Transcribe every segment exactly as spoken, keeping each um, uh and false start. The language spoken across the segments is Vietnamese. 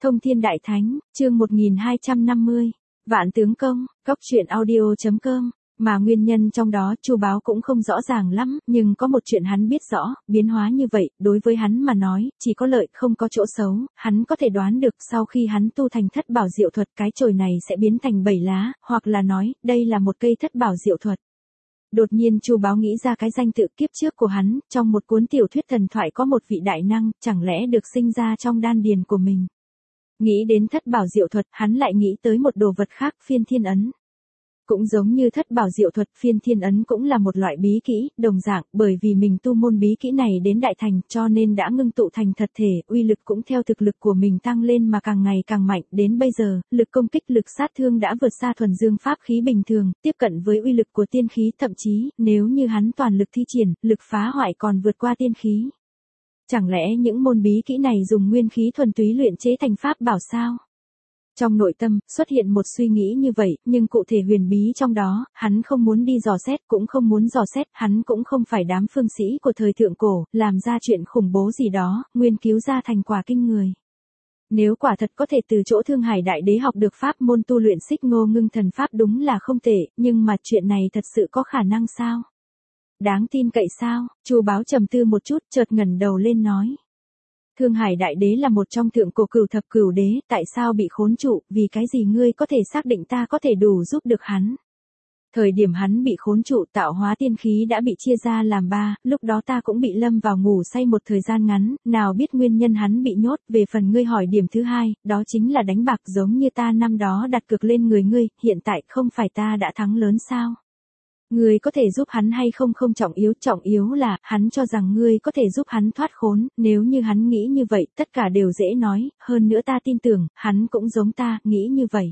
Thông Thiên Đại Thánh, chương một nghìn hai trăm năm mươi. Vạn tướng công, góc truyện audio chấm com. Mà nguyên nhân trong đó Chu Báo cũng không rõ ràng lắm, nhưng có một chuyện hắn biết rõ, biến hóa như vậy, đối với hắn mà nói, chỉ có lợi không có chỗ xấu, hắn có thể đoán được sau khi hắn tu thành thất bảo diệu thuật cái chồi này sẽ biến thành bảy lá, hoặc là nói, đây là một cây thất bảo diệu thuật. Đột nhiên Chu Báo nghĩ ra cái danh tự kiếp trước của hắn, trong một cuốn tiểu thuyết thần thoại có một vị đại năng, chẳng lẽ được sinh ra trong đan điền của mình. Nghĩ đến thất bảo diệu thuật, hắn lại nghĩ tới một đồ vật khác, phiên thiên ấn. Cũng giống như thất bảo diệu thuật, phiên thiên ấn cũng là một loại bí kỹ, đồng dạng, bởi vì mình tu môn bí kỹ này đến đại thành, cho nên đã ngưng tụ thành thật thể, uy lực cũng theo thực lực của mình tăng lên mà càng ngày càng mạnh, đến bây giờ, lực công kích, lực sát thương đã vượt xa thuần dương pháp khí bình thường, tiếp cận với uy lực của tiên khí, thậm chí, nếu như hắn toàn lực thi triển, lực phá hoại còn vượt qua tiên khí. Chẳng lẽ những môn bí kỹ này dùng nguyên khí thuần túy luyện chế thành pháp bảo sao? Trong nội tâm, xuất hiện một suy nghĩ như vậy, nhưng cụ thể huyền bí trong đó, hắn không muốn đi dò xét, cũng không muốn dò xét, hắn cũng không phải đám phương sĩ của thời thượng cổ, làm ra chuyện khủng bố gì đó, nguyên cứu ra thành quả kinh người. Nếu quả thật có thể từ chỗ Thương Hải Đại Đế học được pháp môn tu luyện Xích Ngô Ngưng Thần Pháp đúng là không tệ, nhưng mà chuyện này thật sự có khả năng sao? Đáng tin cậy sao? Chu Báo trầm tư một chút, chợt ngẩng đầu lên nói. Thương Hải Đại Đế là một trong thượng cổ cửu thập cửu đế, tại sao bị khốn trụ, vì cái gì ngươi có thể xác định ta có thể đủ giúp được hắn? Thời điểm hắn bị khốn trụ, tạo hóa tiên khí đã bị chia ra làm ba, lúc đó ta cũng bị lâm vào ngủ say một thời gian ngắn, nào biết nguyên nhân hắn bị nhốt, về phần ngươi hỏi điểm thứ hai, đó chính là đánh bạc giống như ta năm đó đặt cược lên người ngươi, hiện tại không phải ta đã thắng lớn sao? Ngươi có thể giúp hắn hay không không trọng yếu, trọng yếu là, hắn cho rằng ngươi có thể giúp hắn thoát khốn, nếu như hắn nghĩ như vậy, tất cả đều dễ nói, hơn nữa ta tin tưởng, hắn cũng giống ta, nghĩ như vậy.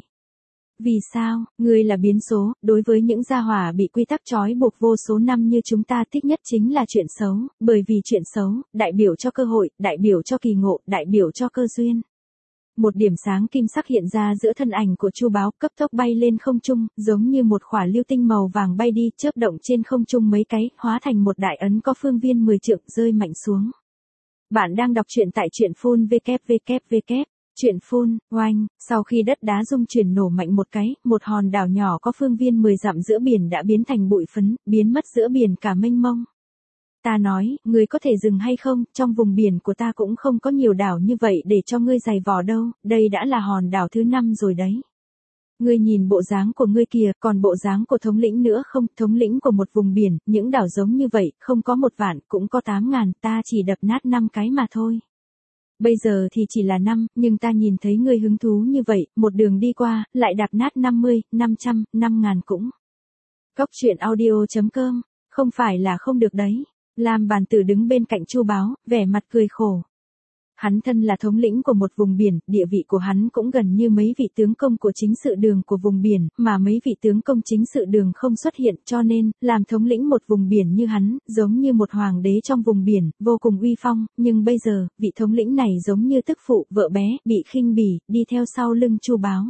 Vì sao, ngươi là biến số, đối với những gia hỏa bị quy tắc trói buộc vô số năm như chúng ta thích nhất chính là chuyện xấu, bởi vì chuyện xấu, đại biểu cho cơ hội, đại biểu cho kỳ ngộ, đại biểu cho cơ duyên. Một điểm sáng kim sắc hiện ra giữa thân ảnh của Chu Báo, cấp tốc bay lên không trung, giống như một khỏa lưu tinh màu vàng bay đi, chớp động trên không trung mấy cái, hóa thành một đại ấn có phương viên mười trượng, rơi mạnh xuống. Bạn đang đọc truyện tại truyện phun vê kép vê kép vê kép. Truyện phun, oanh, sau khi đất đá rung chuyển nổ mạnh một cái, một hòn đảo nhỏ có phương viên mười dặm giữa biển đã biến thành bụi phấn, biến mất giữa biển cả mênh mông. Ta nói, ngươi có thể dừng hay không, trong vùng biển của ta cũng không có nhiều đảo như vậy để cho ngươi giày vò đâu, đây đã là hòn đảo thứ năm rồi đấy. Ngươi nhìn bộ dáng của ngươi kìa, còn bộ dáng của thống lĩnh nữa không, thống lĩnh của một vùng biển, những đảo giống như vậy, không có một vạn, cũng có tám ngàn, ta chỉ đập nát năm cái mà thôi. Bây giờ thì chỉ là năm, nhưng ta nhìn thấy ngươi hứng thú như vậy, một đường đi qua, lại đạp nát năm mươi, năm trăm, năm ngàn cũng. Góc truyện audio chấm com, không phải là không được đấy. Lam Bàn Tử đứng bên cạnh Chu Báo, vẻ mặt cười khổ. Hắn thân là thống lĩnh của một vùng biển, địa vị của hắn cũng gần như mấy vị tướng công của chính sự đường của vùng biển, mà mấy vị tướng công chính sự đường không xuất hiện, cho nên, làm thống lĩnh một vùng biển như hắn, giống như một hoàng đế trong vùng biển, vô cùng uy phong, nhưng bây giờ, vị thống lĩnh này giống như tức phụ, vợ bé, bị khinh bỉ, đi theo sau lưng Chu Báo.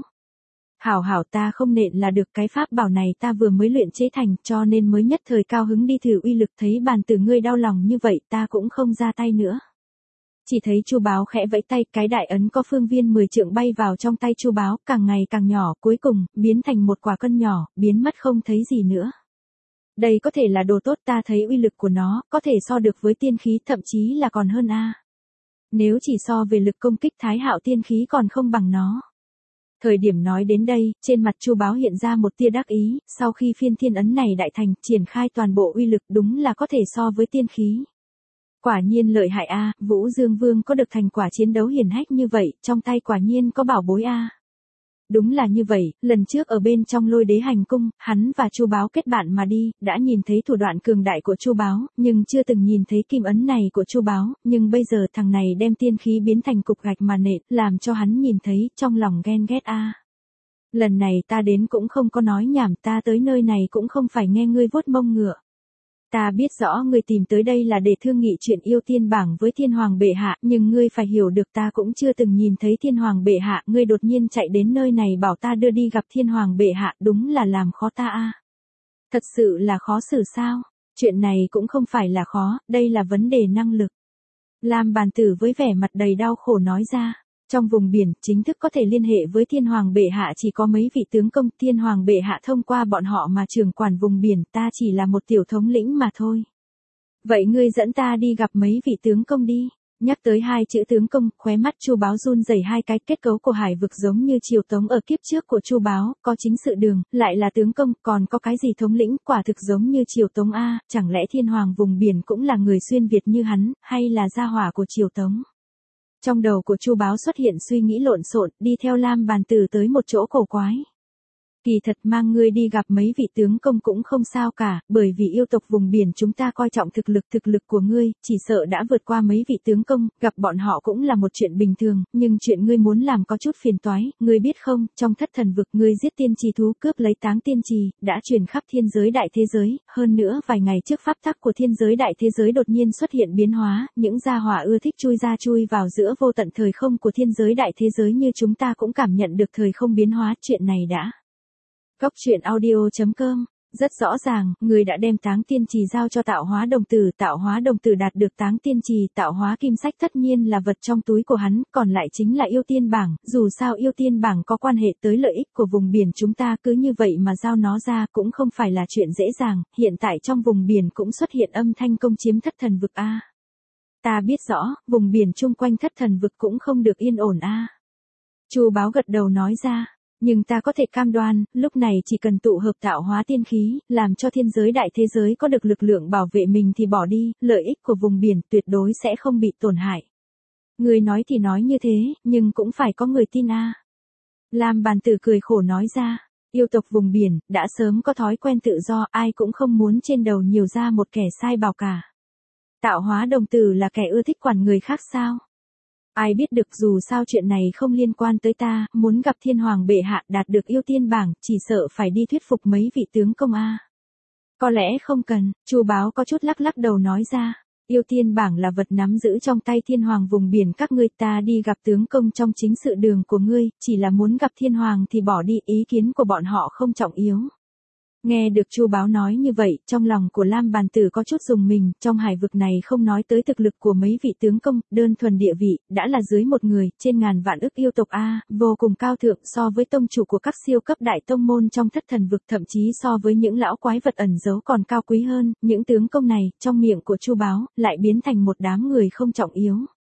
Hảo hảo, ta không nện là được, cái pháp bảo này ta vừa mới luyện chế thành, cho nên mới nhất thời cao hứng đi thử uy lực, thấy Bàn Tử ngươi đau lòng như vậy, ta cũng không ra tay nữa. Chỉ thấy Chu Báo khẽ vẫy tay, cái đại ấn có phương viên mười trượng bay vào trong tay Chu Báo, càng ngày càng nhỏ, cuối cùng, biến thành một quả cân nhỏ, biến mất không thấy gì nữa. Đây có thể là đồ tốt, ta thấy uy lực của nó, có thể so được với tiên khí, thậm chí là còn hơn a. Nếu chỉ so về lực công kích Thái Hạo tiên khí còn không bằng nó. Thời điểm nói đến đây, trên mặt Chu Báo hiện ra một tia đắc ý, sau khi phiên thiên ấn này đại thành, triển khai toàn bộ uy lực đúng là có thể so với tiên khí. Quả nhiên lợi hại a, Vũ Dương Vương có được thành quả chiến đấu hiển hách như vậy, trong tay quả nhiên có bảo bối a. Đúng là như vậy, lần trước ở bên trong Lôi Đế hành cung, hắn và Chu Báo kết bạn mà đi, đã nhìn thấy thủ đoạn cường đại của Chu Báo, nhưng chưa từng nhìn thấy kim ấn này của Chu Báo, nhưng bây giờ thằng này đem tiên khí biến thành cục gạch mà nện, làm cho hắn nhìn thấy, trong lòng ghen ghét a. Lần này ta đến cũng không có nói nhảm, ta tới nơi này cũng không phải nghe ngươi vuốt mông ngựa. Ta biết rõ ngươi tìm tới đây là để thương nghị chuyện yêu tiên bảng với thiên hoàng bệ hạ, nhưng ngươi phải hiểu được ta cũng chưa từng nhìn thấy thiên hoàng bệ hạ, ngươi đột nhiên chạy đến nơi này bảo ta đưa đi gặp thiên hoàng bệ hạ, đúng là làm khó ta a. Thật sự là khó xử sao? Chuyện này cũng không phải là khó, đây là vấn đề năng lực. Lam Bàn Tử với vẻ mặt đầy đau khổ nói ra. Trong vùng biển, chính thức có thể liên hệ với thiên hoàng bệ hạ chỉ có mấy vị tướng công, thiên hoàng bệ hạ thông qua bọn họ mà trưởng quản vùng biển, ta chỉ là một tiểu thống lĩnh mà thôi. Vậy ngươi dẫn ta đi gặp mấy vị tướng công đi. Nhắc tới hai chữ tướng công, khóe mắt Chu Báo run rẩy hai cái, kết cấu của hải vực giống như triều tống ở kiếp trước của Chu Báo, có chính sự đường, lại là tướng công, còn có cái gì thống lĩnh, quả thực giống như triều tống a, chẳng lẽ thiên hoàng vùng biển cũng là người xuyên Việt như hắn, hay là gia hỏa của triều tống? Trong đầu của Chu Báo xuất hiện suy nghĩ lộn xộn, đi theo Lam Bàn Tử tới một chỗ cổ quái. Kỳ thật mang ngươi đi gặp mấy vị tướng công cũng không sao cả, bởi vì yêu tộc vùng biển chúng ta coi trọng thực lực thực lực của ngươi, chỉ sợ đã vượt qua mấy vị tướng công, gặp bọn họ cũng là một chuyện bình thường, nhưng chuyện ngươi muốn làm có chút phiền toái, ngươi biết không, trong thất thần vực ngươi giết tiên trì thú cướp lấy táng tiên trì, đã truyền khắp thiên giới đại thế giới, hơn nữa vài ngày trước pháp tắc của thiên giới đại thế giới đột nhiên xuất hiện biến hóa, những gia hỏa ưa thích chui ra chui vào giữa vô tận thời không của thiên giới đại thế giới như chúng ta cũng cảm nhận được thời không biến hóa, chuyện này đã. Góc truyện audio chấm com, rất rõ ràng, người đã đem táng tiên trì giao cho tạo hóa đồng tử, tạo hóa đồng tử đạt được táng tiên trì, tạo hóa kim sách tất nhiên là vật trong túi của hắn, còn lại chính là yêu tiên bảng, dù sao yêu tiên bảng có quan hệ tới lợi ích của vùng biển chúng ta, cứ như vậy mà giao nó ra cũng không phải là chuyện dễ dàng, hiện tại trong vùng biển cũng xuất hiện âm thanh công chiếm thất thần vực a. Ta biết rõ, vùng biển chung quanh thất thần vực cũng không được yên ổn a. Chu Báo gật đầu nói ra. Nhưng ta có thể cam đoan, lúc này chỉ cần tụ hợp tạo hóa tiên khí, làm cho thiên giới đại thế giới có được lực lượng bảo vệ mình thì bỏ đi, lợi ích của vùng biển tuyệt đối sẽ không bị tổn hại. Người nói thì nói như thế, nhưng cũng phải có người tin a. Lam Bàn Tử cười khổ nói ra, yêu tộc vùng biển, đã sớm có thói quen tự do, ai cũng không muốn trên đầu nhiều ra một kẻ sai bảo cả. Tạo hóa đồng tử là kẻ ưa thích quản người khác sao? Ai biết được, dù sao chuyện này không liên quan tới ta, muốn gặp thiên hoàng bệ hạ đạt được yêu tiên bảng, chỉ sợ phải đi thuyết phục mấy vị tướng công a. Có lẽ không cần, Chu Báo có chút lắc lắc đầu nói ra, yêu tiên bảng là vật nắm giữ trong tay thiên hoàng vùng biển các ngươi, ta đi gặp tướng công trong chính sự đường của ngươi, chỉ là muốn gặp thiên hoàng thì bỏ đi, ý kiến của bọn họ không trọng yếu. Nghe được Chu Báo nói như vậy, trong lòng của Lam Bàn Tử có chút rùng mình, trong hải vực này không nói tới thực lực của mấy vị tướng công, đơn thuần địa vị, đã là dưới một người, trên ngàn vạn ức yêu tộc A, vô cùng cao thượng so với tông chủ của các siêu cấp đại tông môn trong thất thần vực, thậm chí so với những lão quái vật ẩn giấu còn cao quý hơn, những tướng công này, trong miệng của Chu Báo, lại biến thành một đám người không trọng yếu.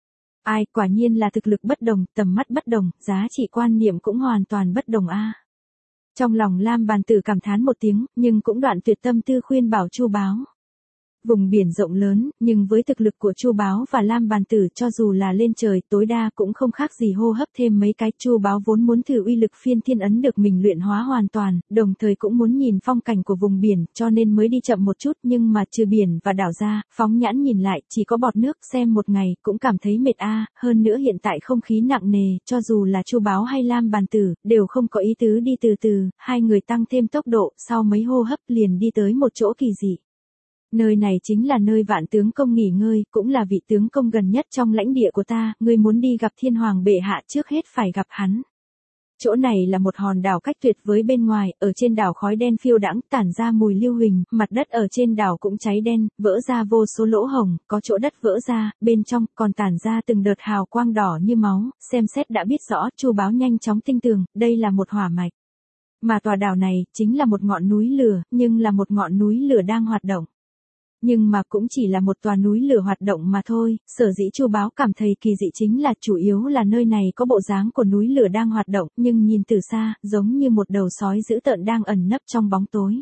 Ai, quả nhiên là thực lực bất đồng, tầm mắt bất đồng, giá trị quan niệm cũng hoàn toàn bất đồng A. Trong lòng Lam Bàn Tử cảm thán một tiếng, nhưng cũng đoạn tuyệt tâm tư khuyên bảo Chu Báo. Vùng biển rộng lớn, nhưng với thực lực của Chu Báo và Lam Bàn Tử cho dù là lên trời tối đa cũng không khác gì hô hấp thêm mấy cái. Chu Báo vốn muốn thử uy lực phiên thiên ấn được mình luyện hóa hoàn toàn, đồng thời cũng muốn nhìn phong cảnh của vùng biển, cho nên mới đi chậm một chút, nhưng mà trừ biển và đảo ra, phóng nhãn nhìn lại, chỉ có bọt nước, xem một ngày, cũng cảm thấy mệt a. Hơn nữa hiện tại không khí nặng nề, cho dù là Chu Báo hay Lam Bàn Tử, đều không có ý tứ đi từ từ, hai người tăng thêm tốc độ, sau mấy hô hấp liền đi tới một chỗ kỳ dị. Nơi này chính là nơi vạn tướng công nghỉ ngơi, cũng là vị tướng công gần nhất trong lãnh địa của ta, ngươi muốn đi gặp thiên hoàng bệ hạ trước hết phải gặp hắn. Chỗ này là một hòn đảo cách tuyệt với bên ngoài, ở trên đảo khói đen phiêu đãng tản ra mùi lưu huỳnh, mặt đất ở trên đảo cũng cháy đen, vỡ ra vô số lỗ hổng, có chỗ đất vỡ ra, bên trong còn tản ra từng đợt hào quang đỏ như máu, xem xét đã biết rõ, Chu Báo nhanh chóng tinh tường, đây là một hỏa mạch. Mà tòa đảo này, chính là một ngọn núi lửa, nhưng là một ngọn núi lửa đang hoạt động. Nhưng mà cũng chỉ là một tòa núi lửa hoạt động mà thôi, sở dĩ Chu Báo cảm thấy kỳ dị chính là chủ yếu là nơi này có bộ dáng của núi lửa đang hoạt động, nhưng nhìn từ xa, giống như một đầu sói dữ tợn đang ẩn nấp trong bóng tối.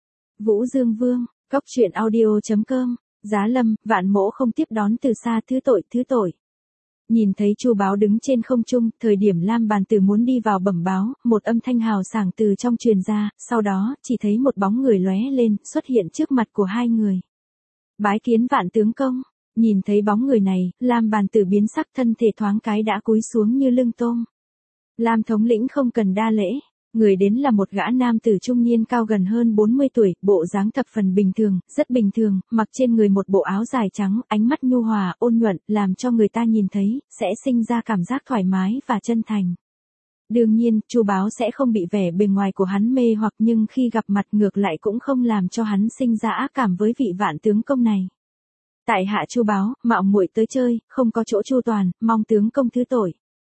Vũ Dương Vương, góc truyện audio chấm com, Giá Lâm, Vạn Mỗ không tiếp đón từ xa, thứ tội, thứ tội. Nhìn thấy Chu Báo đứng trên không trung, thời điểm Lam Bàn Tử muốn đi vào bẩm báo, một âm thanh hào sảng từ trong truyền ra, sau đó, chỉ thấy một bóng người lóe lên, xuất hiện trước mặt của hai người. Bái kiến vạn tướng công, nhìn thấy bóng người này, Lam Bàn Tử biến sắc, thân thể thoáng cái đã cúi xuống như lưng tôm. Lam thống lĩnh không cần đa lễ, người đến là một gã nam tử trung niên cao gần hơn bốn mươi tuổi, bộ dáng thập phần bình thường, rất bình thường, mặc trên người một bộ áo dài trắng, ánh mắt nhu hòa, ôn nhuận, làm cho người ta nhìn thấy, sẽ sinh ra cảm giác thoải mái và chân thành. Đương nhiên, Chu Báo sẽ không bị vẻ bề ngoài của hắn mê hoặc, nhưng khi gặp mặt ngược lại cũng không làm cho hắn sinh ra ác cảm với vị vạn tướng công này. Tại hạ Chu Báo, mạo muội tới chơi, không có chỗ chu toàn, mong tướng công thứ tội.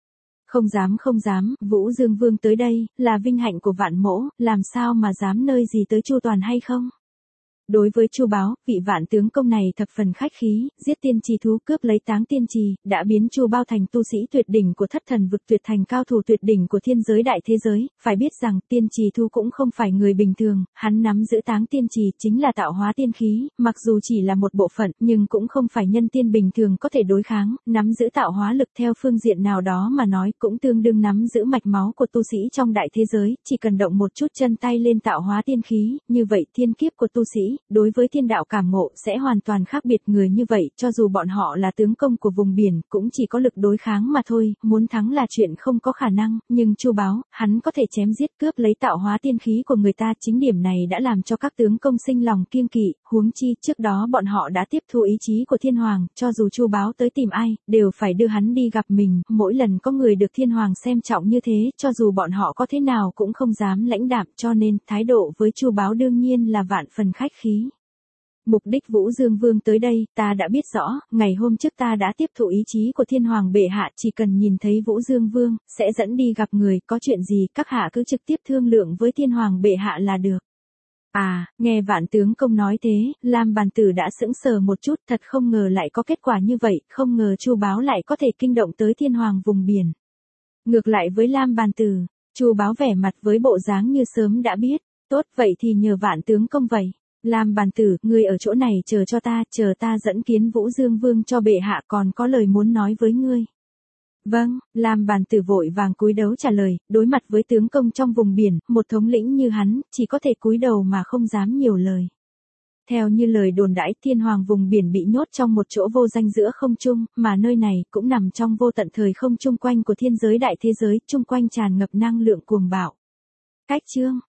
Không dám không dám, Vũ Dương Vương tới đây, là vinh hạnh của vạn mỗ, làm sao mà dám nơi gì tới Chu Toàn hay không? Đối với Chu Báo, vị vạn tướng công này thập phần khách khí, giết tiên trì thú cướp lấy táng tiên trì, đã biến Chu Bao thành tu sĩ tuyệt đỉnh của thất thần vực, tuyệt thành cao thủ tuyệt đỉnh của thiên giới đại thế giới. Phải biết rằng tiên trì thú cũng không phải người bình thường, hắn nắm giữ táng tiên trì chính là tạo hóa tiên khí, mặc dù chỉ là một bộ phận nhưng cũng không phải nhân tiên bình thường có thể đối kháng, nắm giữ tạo hóa lực theo phương diện nào đó mà nói cũng tương đương nắm giữ mạch máu của tu sĩ trong đại thế giới, chỉ cần động một chút chân tay lên tạo hóa tiên khí, như vậy thiên kiếp của tu sĩ đối với thiên đạo cảm ngộ sẽ hoàn toàn khác biệt. Người như vậy, cho dù bọn họ là tướng công của vùng biển, cũng chỉ có lực đối kháng mà thôi, muốn thắng là chuyện không có khả năng, nhưng Chu Báo, hắn có thể chém giết cướp lấy tạo hóa tiên khí của người ta, chính điểm này đã làm cho các tướng công sinh lòng kiêng kỵ, huống chi, trước đó bọn họ đã tiếp thu ý chí của thiên hoàng, cho dù Chu Báo tới tìm ai, đều phải đưa hắn đi gặp mình, mỗi lần có người được thiên hoàng xem trọng như thế, cho dù bọn họ có thế nào cũng không dám lãnh đạm, cho nên, thái độ với Chu Báo đương nhiên là vạn phần khách khí. Mục đích Vũ Dương Vương tới đây, ta đã biết rõ, ngày hôm trước ta đã tiếp thụ ý chí của thiên hoàng bệ hạ, chỉ cần nhìn thấy Vũ Dương Vương, sẽ dẫn đi gặp người, có chuyện gì, các hạ cứ trực tiếp thương lượng với thiên hoàng bệ hạ là được. À, nghe vạn tướng công nói thế, Lam Bàn Tử đã sững sờ một chút, thật không ngờ lại có kết quả như vậy, không ngờ Chu Báo lại có thể kinh động tới thiên hoàng vùng biển. Ngược lại với Lam Bàn Tử, Chu Báo vẻ mặt với bộ dáng như sớm đã biết, tốt vậy thì nhờ vạn tướng công vậy. Lam Bàn Tử, ngươi ở chỗ này chờ cho ta, chờ ta dẫn kiến Vũ Dương Vương cho bệ hạ, còn có lời muốn nói với ngươi. Vâng, Lam Bàn Tử vội vàng cúi đầu trả lời, đối mặt với tướng công trong vùng biển, một thống lĩnh như hắn, chỉ có thể cúi đầu mà không dám nhiều lời. Theo như lời đồn đãi, thiên hoàng vùng biển bị nhốt trong một chỗ vô danh giữa không trung, mà nơi này cũng nằm trong vô tận thời không chung quanh của thiên giới đại thế giới, chung quanh tràn ngập năng lượng cuồng bạo. Cách chương